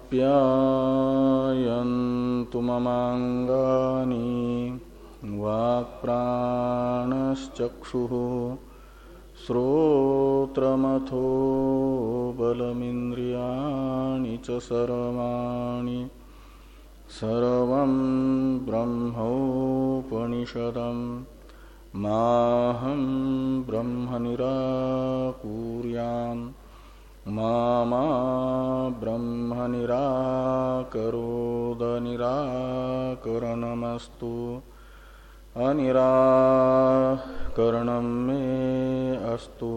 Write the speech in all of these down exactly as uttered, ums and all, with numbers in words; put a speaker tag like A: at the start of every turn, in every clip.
A: आप्यायन्तु ममाङ्गानि वाक्प्राणश्चक्षुः श्रोत्रमथो बलमिन्द्रियाणि च सर्वाणि सर्वं ब्रह्मोपनिषदम् माहं ब्रह्म निराकुर्याम् मा मा ब्रह्म निराकरोद निराकरणमस्तु अनिराकरणं मे अस्तु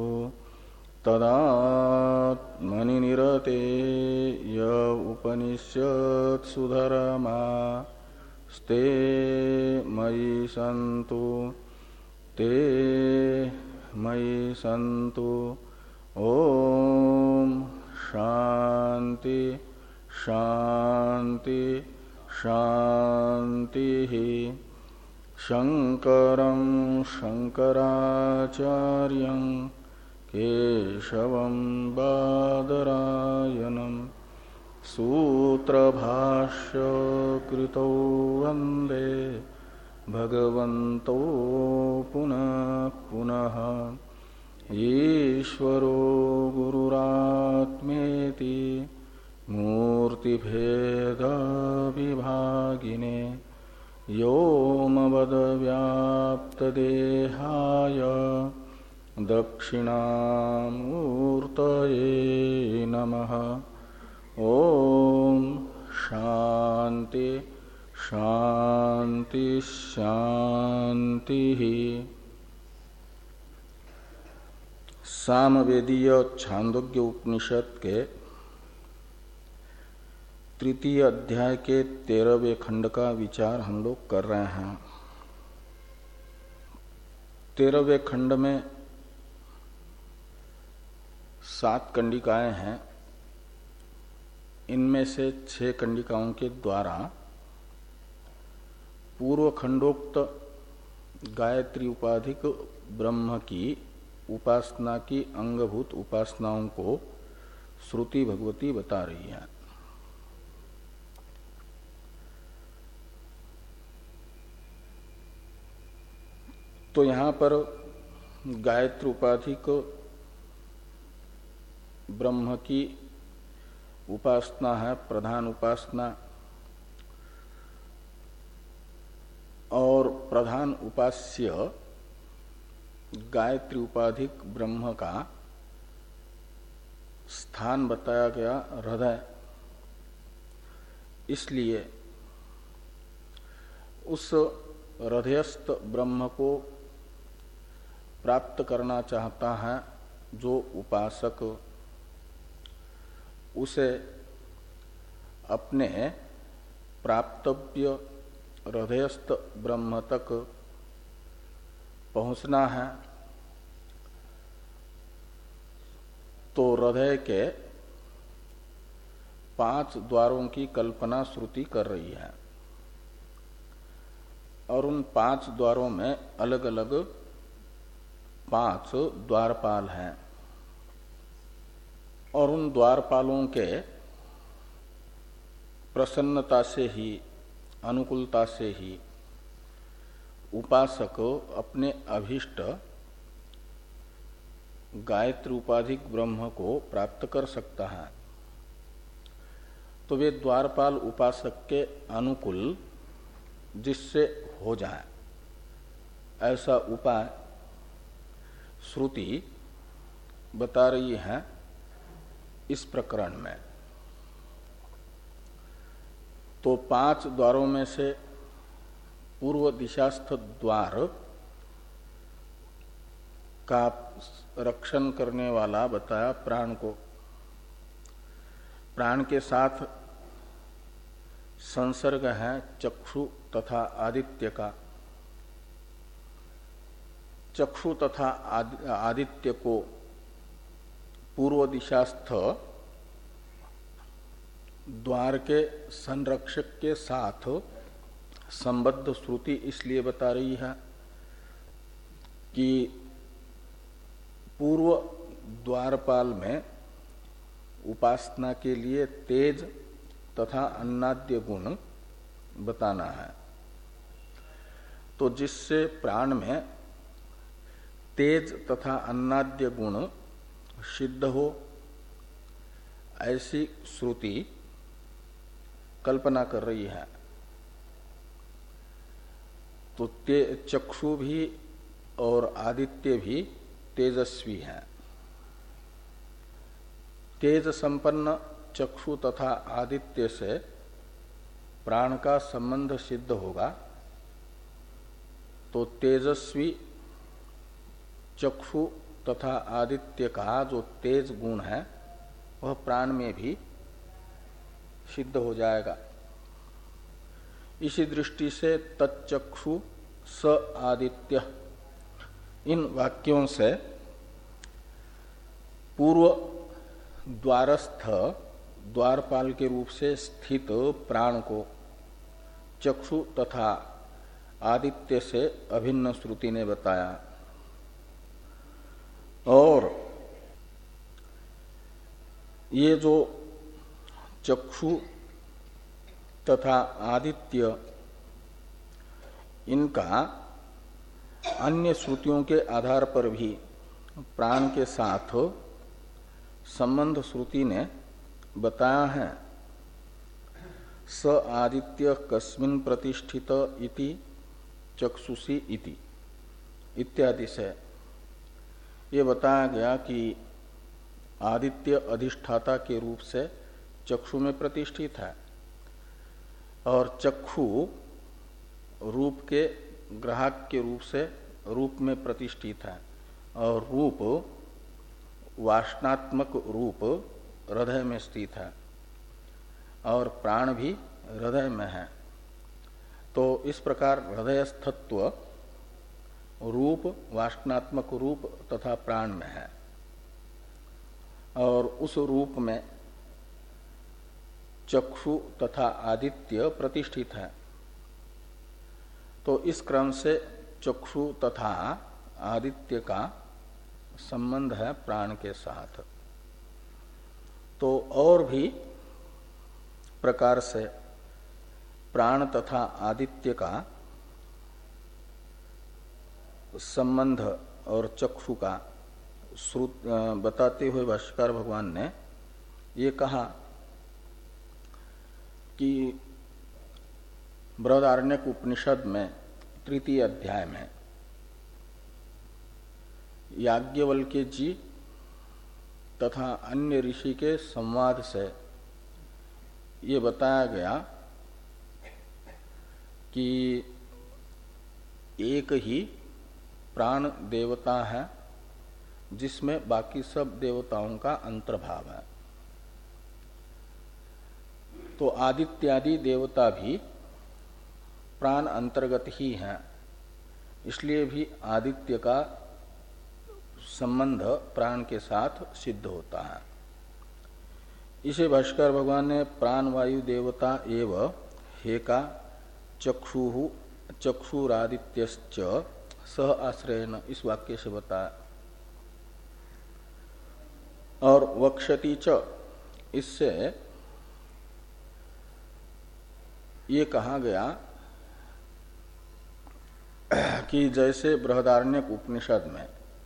A: तदात्मनि निरते य उपनिषत्सु धर्मास्ते मयि सन्तु ते मयि सन्तु। ओम शांति शांति शांति। शंकरं शंकराचार्यं केशवं बादरायणं सूत्रभाष्य कृतौ वन्दे भगवन्तौ पुनः पुनः। ईश्वरो गुरुरात्मेति मूर्तिभेदविभागिने व्योमवद्व्याप्तदेहाय दक्षिणामूर्तये नमः। ओम शांति शांति शांति। सामवेदीय छांदोग्य उपनिषद के तृतीय अध्याय के तेरहवें खंड का विचार हम लोग कर रहे हैं। तेरहवें खंड में सात कंडिकाएं हैं। इनमें से छह कंडिकाओं के द्वारा पूर्व खंडोक्त गायत्री उपाधिक ब्रह्म की उपासना की अंगभूत उपासनाओं को श्रुति भगवती बता रही है। तो यहां पर गायत्री उपाधिक ब्रह्म की उपासना है प्रधान उपासना, और प्रधान उपास्य गायत्री उपाधिक ब्रह्म का स्थान बताया गया हृदय। इसलिए उस हृदयस्थ ब्रह्म को प्राप्त करना चाहता है जो उपासक, उसे अपने प्राप्तव्य हृदयस्थ ब्रह्म तक पहुंचना है। तो हृदय के पांच द्वारों की कल्पना श्रुति कर रही है, और उन पांच द्वारों में अलग अलग पांच द्वारपाल हैं, और उन द्वारपालों के प्रसन्नता से ही, अनुकूलता से ही उपासक अपने अभीष्ट गायत्री उपाधिक ब्रह्म को प्राप्त कर सकता है। तो वे द्वारपाल उपासक के अनुकूल जिससे हो जाए ऐसा उपाय श्रुति बता रही है इस प्रकरण में। तो पांच द्वारों में से पूर्व दिशास्थ द्वार का रक्षण करने वाला बताया प्राण को। प्राण के साथ संसर्ग है चक्षु तथा आदित्य का। चक्षु तथा आदित्य को पूर्व दिशास्थ द्वार के संरक्षक के साथ संबद्ध श्रुति इसलिए बता रही है कि पूर्व द्वारपाल में उपासना के लिए तेज तथा अन्नाद्य गुण बताना है। तो जिससे प्राण में तेज तथा अन्नाद्य गुण सिद्ध हो, ऐसी श्रुति कल्पना कर रही है। तो ते चक्षु भी और आदित्य भी तेजस्वी है। तेज संपन्न चक्षु तथा आदित्य से प्राण का संबंध सिद्ध होगा, तो तेजस्वी चक्षु तथा आदित्य का जो तेज गुण है वह प्राण में भी सिद्ध हो जाएगा। इसी दृष्टि से तच्चक्षु स आदित्य, इन वाक्यों से पूर्व द्वारस्थ द्वारपाल के रूप से स्थित प्राण को चक्षु तथा आदित्य से अभिन्न श्रुति ने बताया। और ये जो चक्षु तथा आदित्य, इनका अन्य श्रुतियों के आधार पर भी प्राण के साथ संबंध श्रुति ने बताया है। स आदित्य कस्मिन् प्रतिष्ठित इति चक्षुषी इति इत्यादि से ये बताया गया कि आदित्य अधिष्ठाता के रूप से चक्षु में प्रतिष्ठित है और चक्षु रूप के ग्राहक के रूप से रूप में प्रतिष्ठित है और रूप वासनात्मक रूप हृदय में स्थित है और प्राण भी हृदय में है। तो इस प्रकार हृदयस्थत्व रूप, वासनात्मक रूप तथा प्राण में है और उस रूप में चक्षु तथा आदित्य प्रतिष्ठित है। तो इस क्रम से चक्षु तथा आदित्य का संबंध है प्राण के साथ। तो और भी प्रकार से प्राण तथा आदित्य का संबंध और चक्षु का श्रुत बताते हुए भाष्यकार भगवान ने ये कहा कि बृहदारण्यक उपनिषद में तृतीय अध्याय में याज्ञवल्क्य जी तथा अन्य ऋषि के संवाद से ये बताया गया कि एक ही प्राण देवता है जिसमें बाकी सब देवताओं का अंतर्भाव है। तो आदित्यादि देवता भी प्राण अंतर्गत ही हैं, इसलिए भी आदित्य का संबंध प्राण के साथ सिद्ध होता है। इसे भाष्कर भगवान ने प्राण वायु देवता एव हेका चक्षु चक्षुरादित्यश्च सह आश्रयन इस वाक्य से बताया। और वक्षति च, इससे ये कहा गया कि जैसे बृहदारण्यक उपनिषद में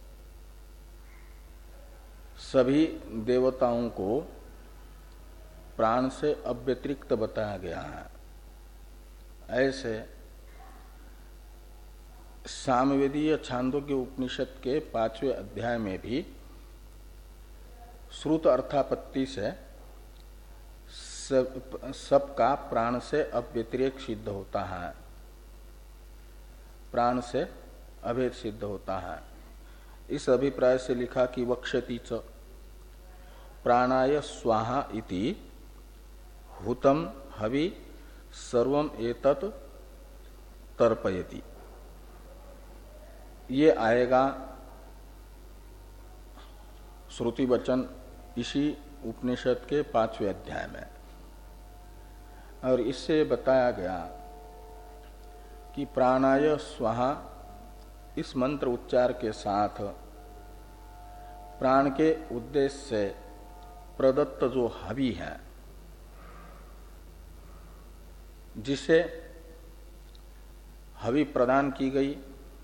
A: सभी देवताओं को प्राण से अव्यतिरिक्त बताया गया है, ऐसे सामवेदीय छांदोग्य उपनिषद के पांचवें अध्याय में भी श्रुत अर्थापत्ति से सब सबका प्राण से अव्यतिरेक सिद्ध होता है, प्राण से अभेद सिद्ध होता है। इस अभिप्राय से लिखा कि वक्षति च प्राणाय स्वाहा इति हुतम हवि सर्वम एतत् तर्पयति। ये आएगा श्रुति वचन इसी उपनिषद के पांचवें अध्याय में। और इससे बताया गया कि प्राणाय स्वाहा इस मंत्र उच्चार के साथ प्राण के उद्देश्य से प्रदत्त जो हवि है जिसे हवि प्रदान की गई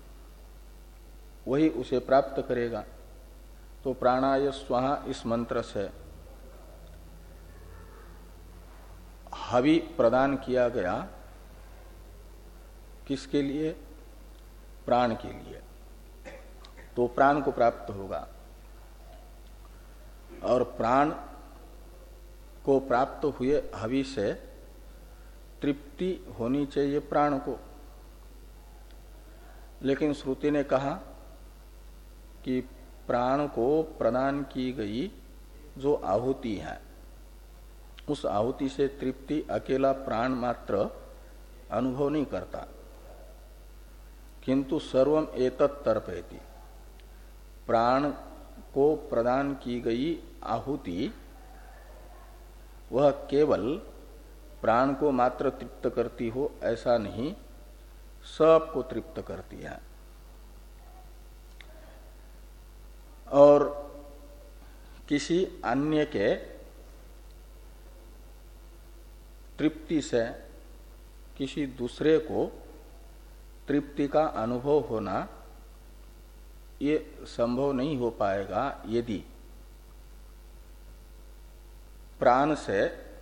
A: वही उसे प्राप्त करेगा। तो प्राणाय स्वाहा इस मंत्र से हवि प्रदान किया गया किसके लिए? प्राण के लिए। तो प्राण को प्राप्त होगा और प्राण को प्राप्त हुए हवि से तृप्ति होनी चाहिए प्राण को। लेकिन श्रुति ने कहा कि प्राण को प्रदान की गई जो आहुति है उस आहुति से तृप्ति अकेला प्राण मात्र अनुभव नहीं करता, किंतु सर्वम एतत् तर्पयति। प्राण को प्रदान की गई आहुति वह केवल प्राण को मात्र तृप्त करती हो ऐसा नहीं, सबको तृप्त करती है। और किसी अन्य के तृप्ति से किसी दूसरे को तृप्ति का अनुभव होना ये संभव नहीं हो पाएगा यदि प्राण से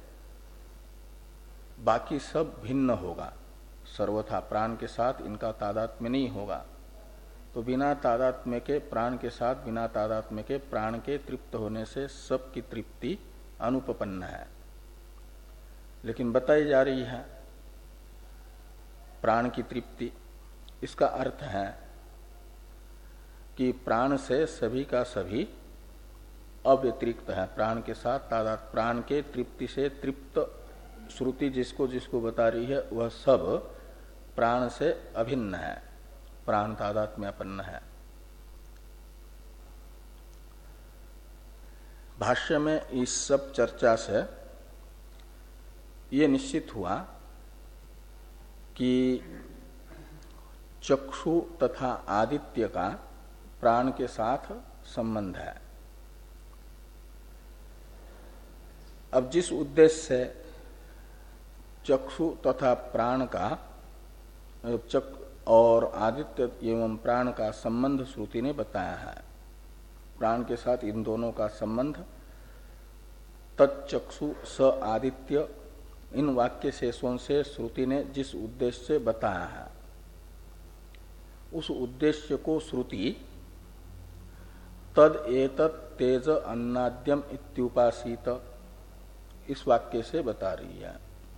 A: बाकी सब भिन्न होगा। सर्वथा प्राण के साथ इनका तादात्म्य नहीं होगा। तो बिना तादात्म्य के प्राण के साथ बिना तादात्म्य के प्राण के तृप्त होने से सबकी तृप्ति अनुपपन्न है। लेकिन बताई जा रही है प्राण की तृप्ति। इसका अर्थ है कि प्राण से सभी का सभी अव्यतिरिक्त है। प्राण के साथ तादात प्राण के तृप्ति से तृप्त श्रुति जिसको जिसको बता रही है वह सब प्राण से अभिन्न है, प्राण तादात्म्यपन्न है। भाष्य में इस सब चर्चा से ये निश्चित हुआ कि चक्षु तथा आदित्य का प्राण के साथ संबंध है। अब जिस उद्देश्य से चक्षु तथा प्राण का चक और आदित्य एवं प्राण का संबंध श्रुति ने बताया है, प्राण के साथ इन दोनों का संबंध तच्चक्षु स आदित्य, इन वाक्य शेषों से श्रुति ने जिस उद्देश्य से बताया है उस उद्देश्य को श्रुति तद एतत् तेज अन्नाद्यम इत्युपासीत इस वाक्य से बता रही है।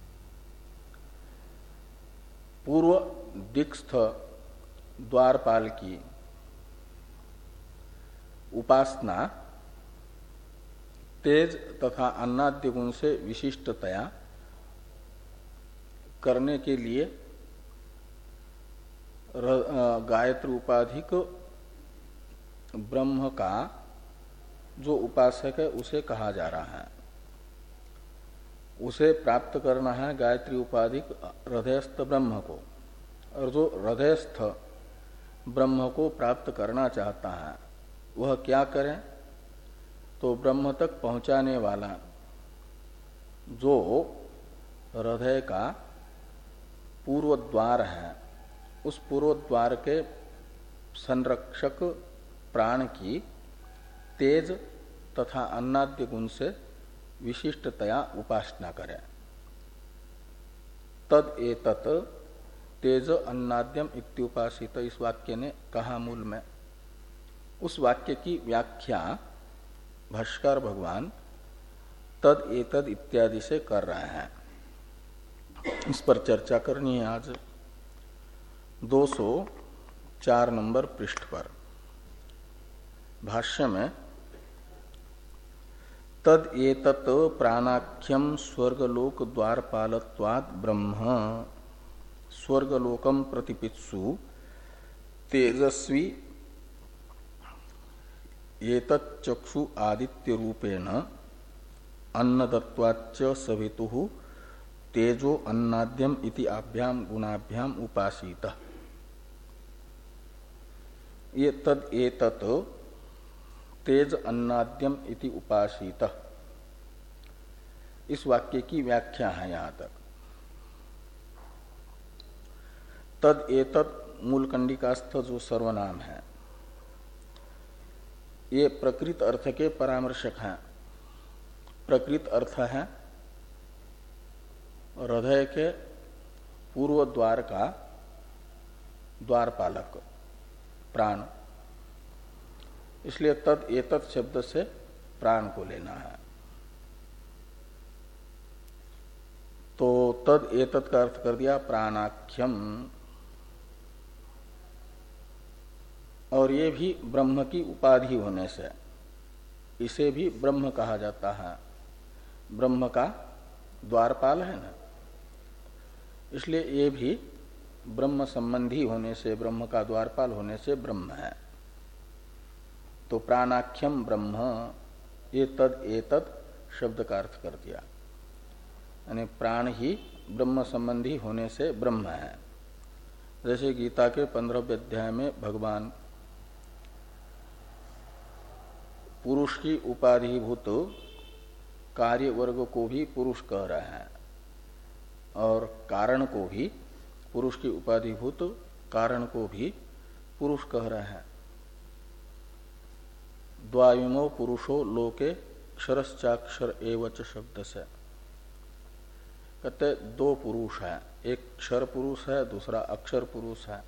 A: पूर्व दिक्स्थ द्वारपाल की उपासना तेज तथा अन्नाद्य गुण से विशिष्टतया करने के लिए गायत्री उपाधिक ब्रह्म का जो उपासक है उसे कहा जा रहा है। उसे प्राप्त करना है गायत्री उपाधिक हृदयस्थ ब्रह्म को, और जो हृदयस्थ ब्रह्म को प्राप्त करना चाहता है वह क्या करे? तो ब्रह्म तक पहुंचाने वाला जो हृदय का पूर्व द्वार है उस पूर्व द्वार के संरक्षक प्राण की तेज तथा अन्नाद्य गुण से विशिष्टतया उपासना करें। तद एतत् तेज अन्नाद्यम इत्युपासित इस वाक्य ने कहा मूल में। उस वाक्य की व्याख्या भाष्कर भगवान तद एतद इत्यादि से कर रहे हैं। इस पर चर्चा करनी है आज दो सौ चार नंबर पृष्ठ पर। भाष्य में तद एतत् प्राणाख्यम स्वर्गलोक द्वारपालत्वात् ब्रह्म स्वर्गलोकम प्रतिपित्सु तेजस्वी एतत् चक्षु आदित्य रूपेण अन्नदत्वाच्च सवितुः तेजो अन्नाद्यम इति आभ्याम गुणाभ्याम उपासित। ये तद एतत् तेज अन्नाद्यम इति उपासित इस वाक्य की व्याख्या है। यहाँ तक तद एतत् मूल कंडिकास्थ जो सर्वनाम है ये प्रकृत अर्थ के परामर्शक हैं। प्रकृत अर्थ है हृदय के पूर्व द्वार का द्वारपालक प्राण, इसलिए तद एतत् शब्द से प्राण को लेना है। तो तद एतत् का अर्थ कर दिया प्राणाख्यम, और ये भी ब्रह्म की उपाधि होने से इसे भी ब्रह्म कहा जाता है। ब्रह्म का द्वारपाल है ना, इसलिए ये भी ब्रह्म संबंधी होने से, ब्रह्म का द्वारपाल होने से ब्रह्म है। तो प्राणाख्यम ब्रह्म, ये तद एतत् शब्द का अर्थ कर दिया, यानी प्राण ही ब्रह्म संबंधी होने से ब्रह्म है। जैसे गीता के पंद्रहवें अध्याय में भगवान पुरुष की उपाधिभूत कार्य वर्ग को भी पुरुष कह रहे हैं और कारण को भी, पुरुष की उपाधिभूत कारण को भी पुरुष कह रहे हैं। द्वायुमो पुरुषो लोके क्षरश्चाक्षर एवच शब्द से कहते दो पुरुष है, एक क्षर पुरुष है, दूसरा अक्षर पुरुष है।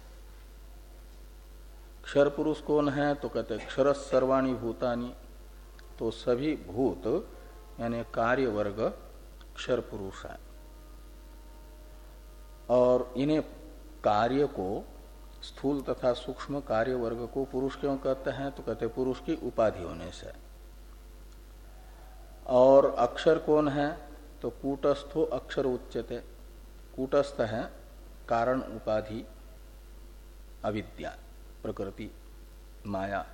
A: क्षर पुरुष कौन है? तो कहते क्षर सर्वाणी भूतानि, तो सभी भूत यानी कार्य वर्ग क्षर पुरुष है। और इन्हें कार्य को, स्थूल तथा सूक्ष्म कार्य वर्ग को पुरुष क्यों कहते हैं? तो कहते पुरुष की उपाधि होने से। और अक्षर कौन है? तो कूटस्थो अक्षर उच्यते, कूटस्थ है कारण उपाधि अविद्या प्रकृति माया।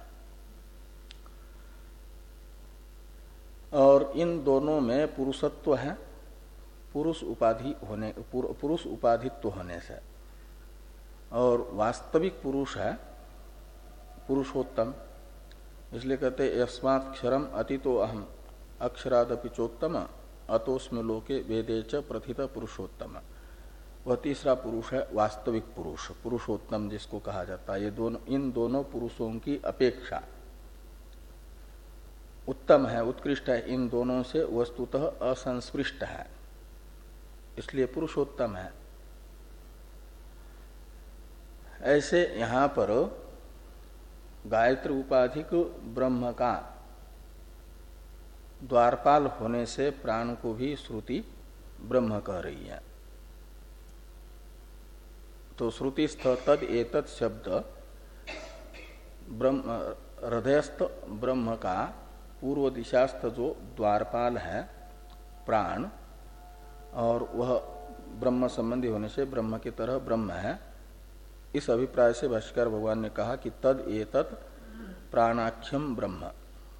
A: और इन दोनों में पुरुषत्व है, पुरुष उपाधि होने, पुरुष उपाधित्व होने से। और वास्तविक पुरुष है पुरुषोत्तम, इसलिए कहते यस्मात् क्षरम अतितो अहम अक्षरादपि चोत्तम अतोस्म लोके वेदे च प्रथित पुरुषोत्तम। वह तीसरा पुरुष है वास्तविक पुरुष, पुरुषोत्तम जिसको कहा जाता है। ये दोनों, इन दोनों पुरुषों की अपेक्षा उत्तम है, उत्कृष्ट है, इन दोनों से वस्तुतः असंस्पृष्ट है, इसलिए पुरुषोत्तम है। ऐसे यहां पर गायत्री उपाधिक ब्रह्म का द्वारपाल होने से प्राण को भी श्रुति ब्रह्म कह रही है। तो श्रुतिस्थ तद एतत् शब्द ब्रह्म, हृदयस्थ ब्रह्म का पूर्व दिशास्थ जो द्वारपाल है प्राण, और वह ब्रह्म संबंधी होने से ब्रह्म की तरह ब्रह्म है, इस अभिप्राय से भाष्यकार भगवान ने कहा कि तद एतत् प्राणाख्यम ब्रह्म।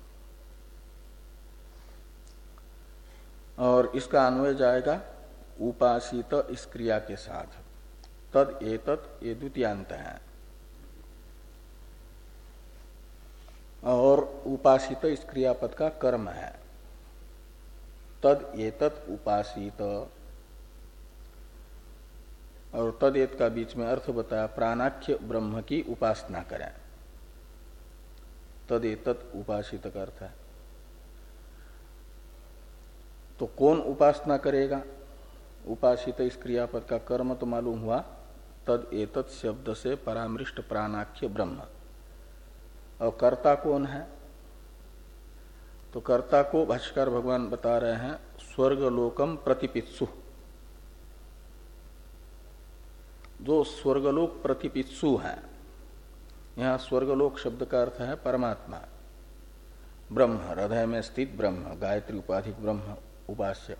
A: और इसका अन्वय जाएगा उपासित इस क्रिया के साथ। तद एतत् ये द्वितीयांत है, और उपासित इस क्रियापद का कर्म है। तद एतत् उपासित, और तद एत का बीच में अर्थ बताया प्राणाख्य ब्रह्म की उपासना करें। तद एतत् उपासित का अर्थ है। तो कौन उपासना करेगा? उपासित इस क्रियापद का कर्म तो मालूम हुआ, तद एतत् शब्द से परामृष्ट प्राणाख्य ब्रह्म। और कर्ता कौन है? तो कर्ता को भाष्यकार भगवान बता रहे हैं स्वर्गलोकम प्रतिपित्सु। जो स्वर्गलोक प्रतिपित्सु है, यहां स्वर्गलोक शब्द का अर्थ है परमात्मा ब्रह्म, हृदय में स्थित ब्रह्म, गायत्री उपाधिक ब्रह्म उपास्य।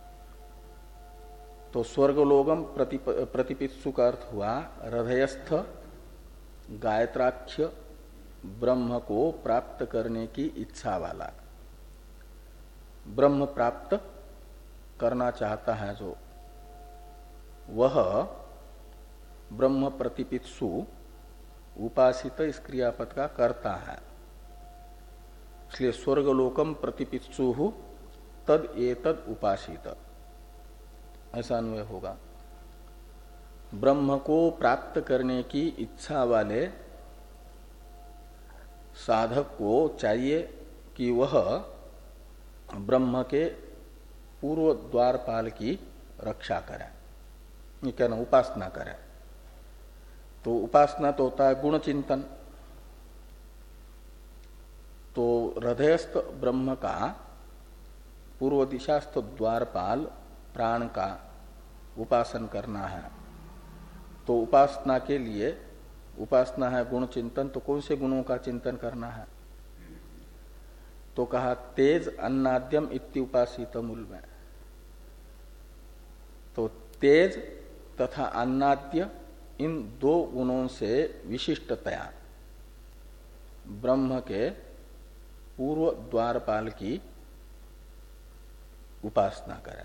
A: तो स्वर्गलोकम प्रतिप, प्रतिपित्सु का अर्थ हुआ हृदयस्थ गायत्राख्य ब्रह्म को प्राप्त करने की इच्छा वाला, ब्रह्म प्राप्त करना चाहता है जो, वह ब्रह्म प्रतिपित्सु उपासित इस क्रियापद का कर्ता है। इसलिए स्वर्गलोकम प्रतिपित्सु तद एतद उपासित, ऐसा अन्वय होगा। ब्रह्म को प्राप्त करने की इच्छा वाले साधक को चाहिए कि वह ब्रह्म के पूर्व द्वारपाल की रक्षा करे, ये कहना उपासना करे। तो उपासना तो होता है गुण चिंतन। तो हृदयस्थ ब्रह्म का पूर्व दिशास्थ द्वारपाल प्राण का उपासन करना है। तो उपासना के लिए उपासना है गुण चिंतन, तो कौन से गुणों का चिंतन करना है? तो कहा तेज अन्नाद्यम इत्युपासित मूल में। तो तेज तथा अन्नाद्य इन दो गुणों से विशिष्टतया ब्रह्म के पूर्व द्वारपाल की उपासना करें।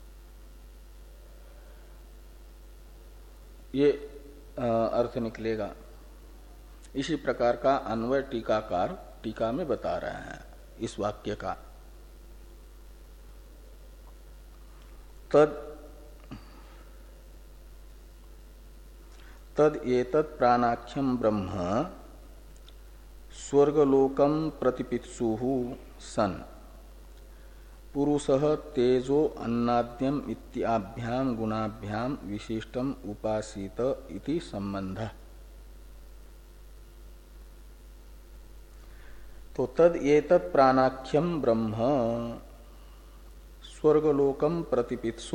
A: ये अर्थ निकलेगा। इसी प्रकार का अन्वय टीकाकार टीका में बता रहे हैं इस वाक्य का। तद तद एतत् प्राणाख्यम ब्रह्म स्वर्गलोकम प्रतिपित्सुहु सन पुरुषः तेजो अन्नाद्यम इत्याभ्याम गुणाभ्याम विशिष्टम उपासित इति संबंधः। तो तद एतत् प्राणाख्यम ब्रह्म स्वर्गलोकम प्रतिपित्सु,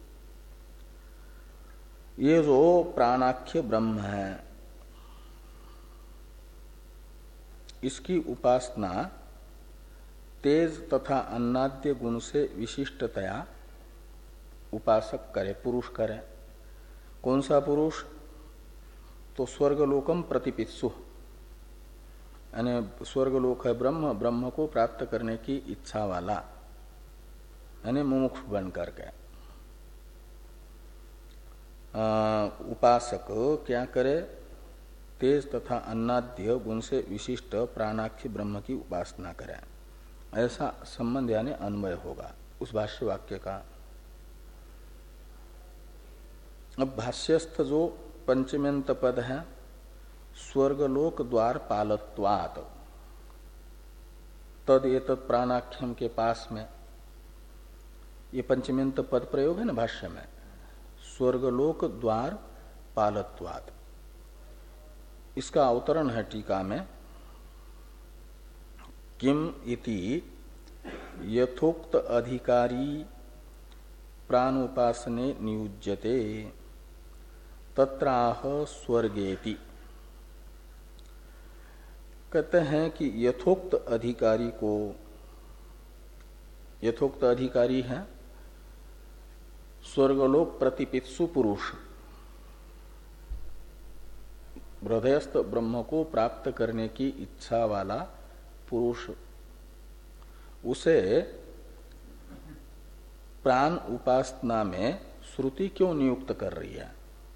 A: ये जो प्राणाख्य ब्रह्म है इसकी उपासना तेज तथा अन्नाद्य गुण से विशिष्टतया उपासक करे, पुरुष करे। कौन सा पुरुष? तो स्वर्गलोकम प्रतिपित्सु, यानी स्वर्गलोक है ब्रह्म, ब्रह्म को प्राप्त करने की इच्छा वाला, यानी मुमुक्ष बन करके उपासक क्या करे? तेज तथा अन्नाद्य गुण से विशिष्ट प्राणाख्य ब्रह्म की उपासना करे। ऐसा संबंध यानी अन्वय होगा उस भाष्य वाक्य का। अब भाष्यस्थ जो पंचमेंत पद है स्वर्गलोक द्वार पालत्वात्, तद एतत् प्राणाख्यम के पास में ये पंचमेंत पद प्रयोग है ना भाष्य में, स्वर्गलोक द्वार पालत्वात्। इसका अवतरण है टीका में, किम इति यथोक्त अधिकारी प्राणोपासने नियुज्यते तत्राह स्वर्गेति। कहते हैं कि यथोक्त अधिकारी को, यथोक्त अधिकारी है स्वर्गलोक प्रतिपित्सु पुरुष, हृदयस्थ ब्रह्म को प्राप्त करने की इच्छा वाला पुरुष, उसे प्राण उपासना में श्रुति क्यों नियुक्त कर रही है?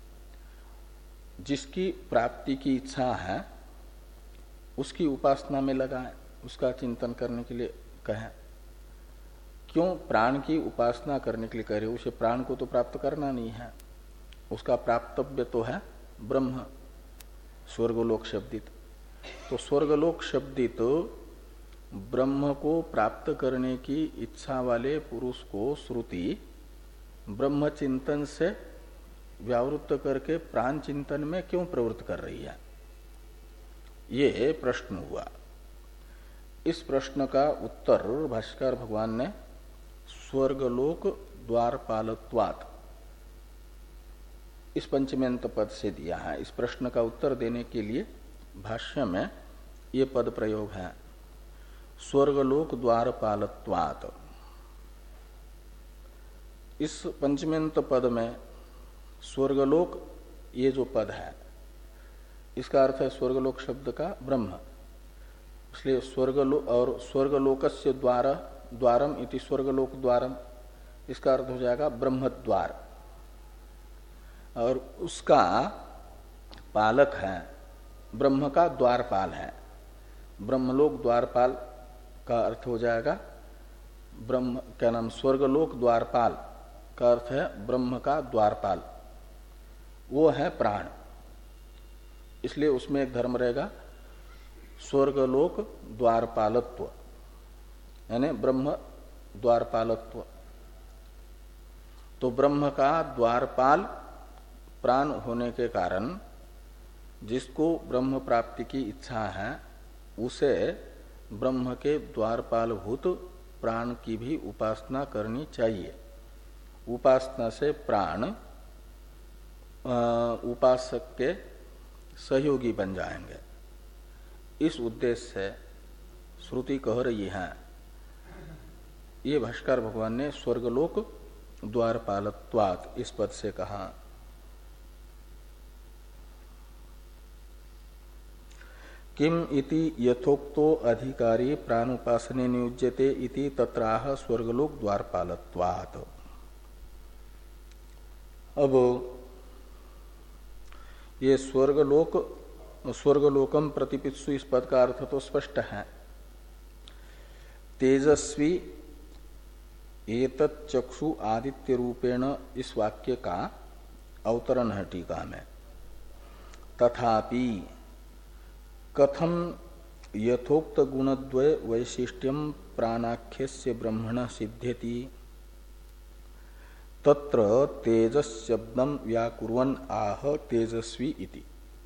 A: जिसकी प्राप्ति की इच्छा है उसकी उपासना में लगाए, उसका चिंतन करने के लिए कहें। क्यों प्राण की उपासना करने के लिए कह रहे? उसे प्राण को तो प्राप्त करना नहीं है, उसका प्राप्तव्य तो है ब्रह्म, स्वर्गलोक शब्दित। तो स्वर्गलोक शब्दित ब्रह्म को प्राप्त करने की इच्छा वाले पुरुष को श्रुति ब्रह्म चिंतन से व्यावृत्त करके प्राण चिंतन में क्यों प्रवृत्त कर रही है? ये प्रश्न हुआ। इस प्रश्न का उत्तर भाष्यकार भगवान ने स्वर्गलोक द्वारपालत्वात् इस पंचमेंत पद से दिया है। इस प्रश्न का उत्तर देने के लिए भाष्य में ये पद प्रयोग है, स्वर्गलोक द्वारपालत्वात्। इस पंचमेंत पद में स्वर्गलोक ये जो पद है इसका अर्थ है स्वर्गलोक शब्द का ब्रह्म, इसलिए स्वर्गलोक और स्वर्गलोकस्य द्वार द्वारम इति स्वर्गलोक द्वारम, इसका अर्थ हो जाएगा ब्रह्म द्वार। और उसका पालक है, ब्रह्म का द्वारपाल है, ब्रह्मलोक द्वारपाल का अर्थ हो जाएगा ब्रह्म, क्या नाम, स्वर्गलोक द्वारपाल का अर्थ है ब्रह्म का द्वारपाल। वो है प्राण। इसलिए उसमें एक धर्म रहेगा स्वर्गलोक द्वारपालत्व, यानी ब्रह्म द्वारपालत्व। तो ब्रह्म का द्वारपाल प्राण होने के कारण जिसको ब्रह्म प्राप्ति की इच्छा है उसे ब्रह्म के द्वारपालभूत प्राण की भी उपासना करनी चाहिए। उपासना से प्राण उपासक के सहयोगी बन जाएंगे। इस उद्देश्य से श्रुति कह रही है, ये भाष्कर भगवान ने स्वर्गलोक द्वारपालत्वात् इस पद से कहा। किम इति यथोक्तो अधिकारी प्राणुपासने नियुज्यते इति तत्राह स्वर्गलोक द्वारपालत्वात्। अब ये स्वर्गलोक स्वर्गलोकम प्रतिपित्सु इस पद का अर्थ तो स्पष्ट है। तेजस्वी एतत् चक्षु आदित्य रूपेण इस वाक्य का अवतरण है टीका में। तथापि कथम यथोक्त गुणद्वय वैशिष्ट्यम प्राणाख्यस्य ब्रह्मण सिद्ध्यति तत्र तेजस शब्दम व्याकुर्वन् आह तेजस्वी इति।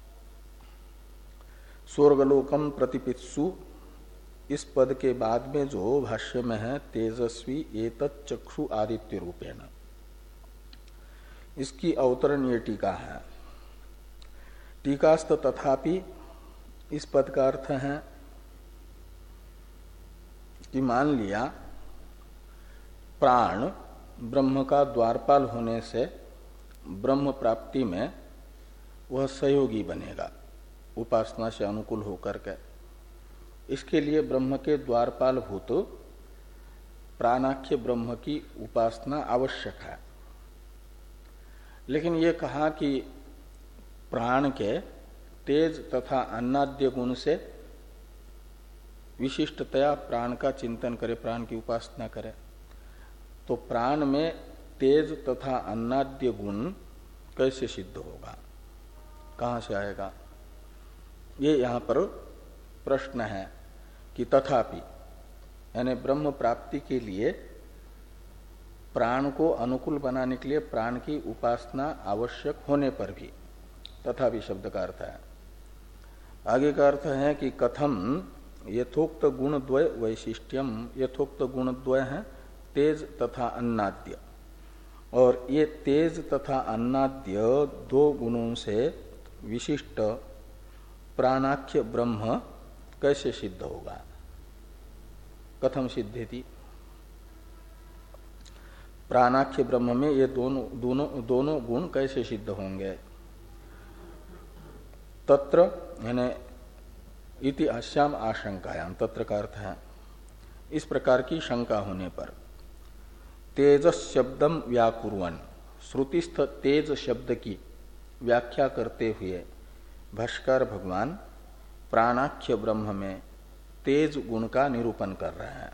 A: स्वर्गलोकम प्रतिपित्सु इस पद के बाद में जो भाष्य में है तेजस्वी एतत् चक्षु आदित्य रूपेण, इसकी अवतरण ये टीका है। टीकास्त तथापि इस पद का अर्थ है कि मान लिया प्राण ब्रह्म का द्वारपाल होने से ब्रह्म प्राप्ति में वह सहयोगी बनेगा उपासना से अनुकूल होकर के। इसके लिए ब्रह्म के द्वारपाल भूत प्राणाख्य ब्रह्म की उपासना आवश्यक है। लेकिन ये कहा कि प्राण के तेज तथा अन्नाद्य गुण से विशिष्टतया प्राण का चिंतन करे, प्राण की उपासना करे। तो प्राण में तेज तथा अन्नाद्य गुण कैसे सिद्ध होगा, कहां से आएगा? ये यहां पर प्रश्न है कि तथापि यानी ब्रह्म प्राप्ति के लिए प्राण को अनुकूल बनाने के लिए प्राण की उपासना आवश्यक होने पर भी, तथापि शब्द का अर्थ है। आगे का अर्थ है कि कथम यथोक्त गुणद्वय वैशिष्ट्यम, यथोक्त गुणद्वय है तेज तथा अन्नाद्य, और ये तेज तथा अन्नाद्य दो गुणों से विशिष्ट प्राणाख्य ब्रह्म कैसे सिद्ध होगा? कथम सिद्धेति, प्राणाख्य ब्रह्म में ये दोनों दोनों दोनों गुण कैसे सिद्ध होंगे? तत्र यानी इति अस्याम आशंकायाम, तत्र का अर्थ है इस प्रकार की शंका होने पर। तेजस शब्दम व्याकुर्वन्, श्रुतिस्थ तेज शब्द की व्याख्या करते हुए भाष्कर भगवान प्राणाख्य ब्रह्म में तेज गुण का निरूपण कर रहे हैं।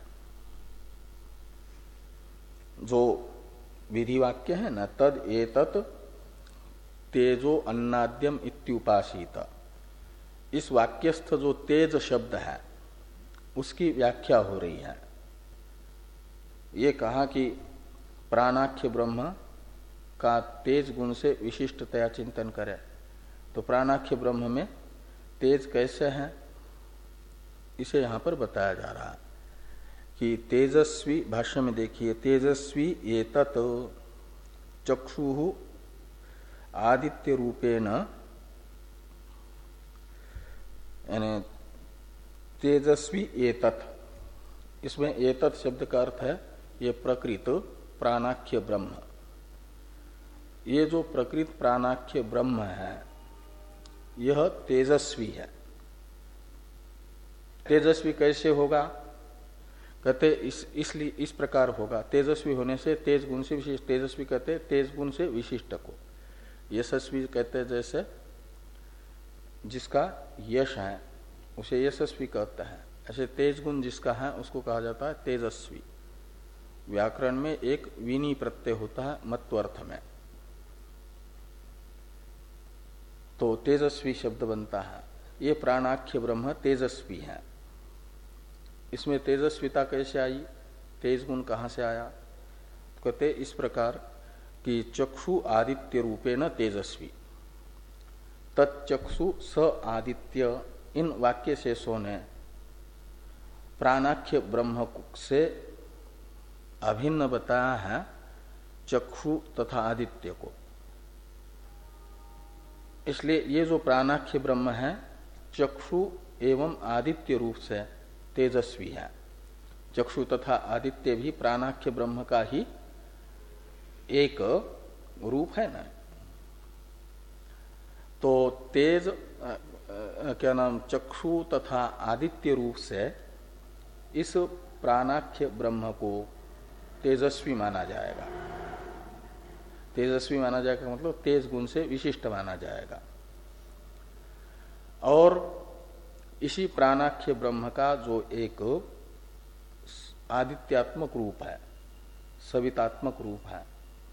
A: जो विधि वाक्य है ना, तद एतत् तेजो अन्नाद्यम इत्युपासीत, इस वाक्यस्थ जो तेज शब्द है उसकी व्याख्या हो रही है। ये कहा कि प्राणाख्य ब्रह्म का तेज गुण से विशिष्टतया चिंतन करे। तो प्राणाख्य ब्रह्म में तेज कैसे है, इसे यहां पर बताया जा रहा है कि तेजस्वी, भाष्य में देखिए, तेजस्वी एतत् चक्षु आदित्य रूपेण, यानी तेजस्वी एतत्, इसमें एतत् शब्द का अर्थ है ये प्रकृत प्राणाख्य ब्रह्म। ये जो प्रकृत प्राणाख्य ब्रह्म है यह तेजस्वी है। तेजस्वी कैसे होगा? कहते इस इसलिए इस प्रकार होगा, तेजस्वी होने से तेज गुण से विशिष्ट, तेजस्वी कहते तेज गुण से विशिष्ट को, यशस्वी कहते जैसे जिसका यश है उसे यशस्वी कहते हैं, ऐसे तेज गुण जिसका है उसको कहा जाता है तेजस्वी। व्याकरण में एक विनी प्रत्यय होता है मत्वर्थ में। तो तेजस्वी शब्द बनता है। ये प्राणाख्य ब्रह्म तेजस्वी है। इसमें तेजस्विता कैसे आई, तेज गुण कहाँ से आया? कहते इस प्रकार कि चक्षु आदित्य रूपेण तेजस्वी, तच्चक्षु स आदित्य, इन वाक्य शेषों ने प्राणाख्य ब्रह्म से अभिन्न बताया है चक्षु तथा आदित्य को। इसलिए ये जो प्राणाख्य ब्रह्म है चक्षु एवं आदित्य रूप से तेजस्वी है। चक्षु तथा आदित्य भी प्राणाख्य ब्रह्म का ही एक रूप है ना। तो तेज आ, आ, क्या नाम चक्षु तथा आदित्य रूप से इस प्राणाख्य ब्रह्म को तेजस्वी माना जाएगा। तेजस्वी माना जाएगा मतलब तेज गुण से विशिष्ट माना जाएगा। और इसी प्राणाख्य ब्रह्म का जो एक आदित्यात्मक रूप है, सवितात्मक रूप है,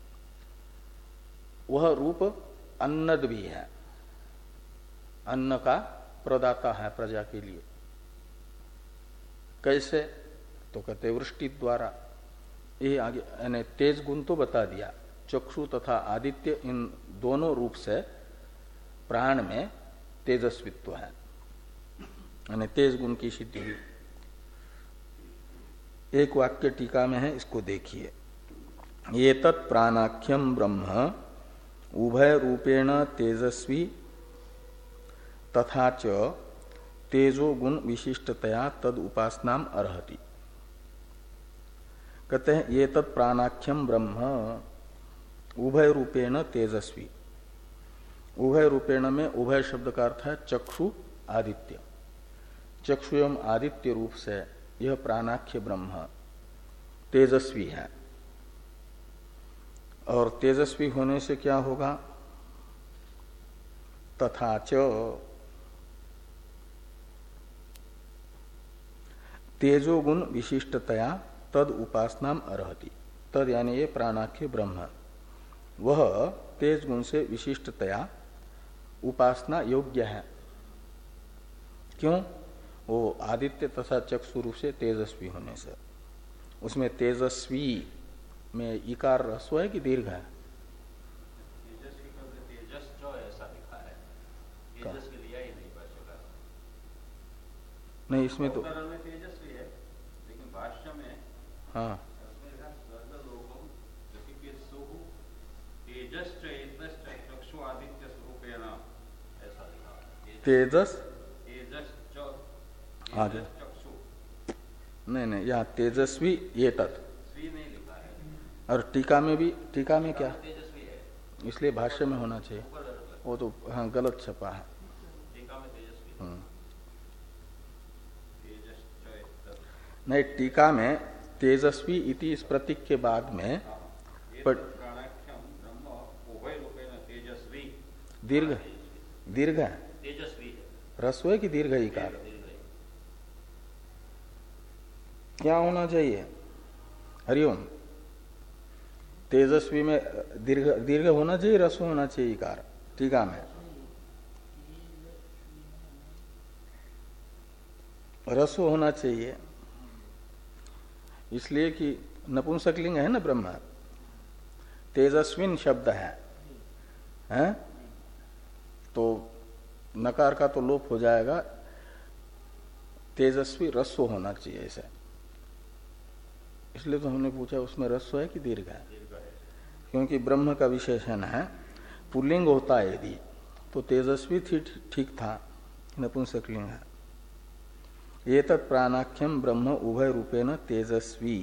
A: वह रूप अन्नद भी है, अन्न का प्रदाता है प्रजा के लिए। कैसे? तो कहते वृष्टि द्वारा। ये आगे यानी तेज गुण तो बता दिया, चक्षु तथा आदित्य इन दोनों रूप से प्राण में तेजस्वित्व है, यानी तेज गुण की सिद्धि हुई। एक वाक्य टीका में है, इसको देखिए। ये तत् प्राणाख्यम ब्रह्म उभय रूपेण तेजस्वी तथा च तेजो गुण विशिष्टतया तद उपासनाम अर्हति। कहते हैं ये तत् प्राणाख्यम ब्रह्म उभय रूपेण तेजस्वी। उभय रूपेण में उभय शब्द का अर्थ है चक्षु आदित्य। चक्षु एवं आदित्य रूप से यह प्राणाख्य ब्रह्म तेजस्वी है। और तेजस्वी होने से क्या होगा? तथा च तेजो गुण विशिष्टतया तद उपासनाम अर्हति। तद यानी ये प्राणाख्य ब्रह्म, वह तेज गुण से विशिष्टतया उपासना योग्य है। क्यों? वो आदित्य तथा चक्षु रूप से तेजस्वी होने से। उसमें तेजस्वी में इकार ह्रस्व है कि दीर्घ है?
B: तेजस्वी का तेजस जो ऐसा लिखा है, तेजस के लिया ही नहीं भाष्यकार।
A: नहीं, इसमें तो
B: में तेजस्वी है, लेकिन भाष्य में
A: हाँ
B: चक्षु आदित्य स्वरूपेण ऐसा लिखा।
A: तेजस
B: तेजस
A: आगे
B: चक्षु,
A: नहीं नहीं, यहाँ तेजस्वी ये तत्
B: स्वी नहीं लिखा है।
A: और टीका में भी, टीका में क्या?
B: तेजस्वी है,
A: इसलिए भाष्य में होना चाहिए। वो तो हाँ गलत छपा है।
B: टीका में तेजस्वी
A: नहीं, टीका में तेजस्वी इति इस प्रतीक के बाद में पर दीर्घ दीर्घ है,
B: तेजस्वी है,
A: ह्रस्व है कि दीर्घ ही कार? क्या होना चाहिए? हरिओम, तेजस्वी में दीर्घ दीर्घ होना चाहिए, ह्रस्व होना चाहिए कार? टीका में ह्रस्व होना चाहिए, इसलिए कि नपुंसकलिंग है ना ब्रह्म, तेजस्विन शब्द है, हैं? तो नकार का तो लोप हो जाएगा, तेजस्वी रस्व होना चाहिए ऐसे। इसलिए तो हमने पूछा उसमें रस्व है कि दीर्घ है, क्योंकि ब्रह्म का विशेषण है। पुल्लिंग होता है यदि तो तेजस्वी थी ठीक था, नपुंसकलिंग है। ये तत् प्राणाख्यम ब्रह्म उभय रूपेण तेजस्वी,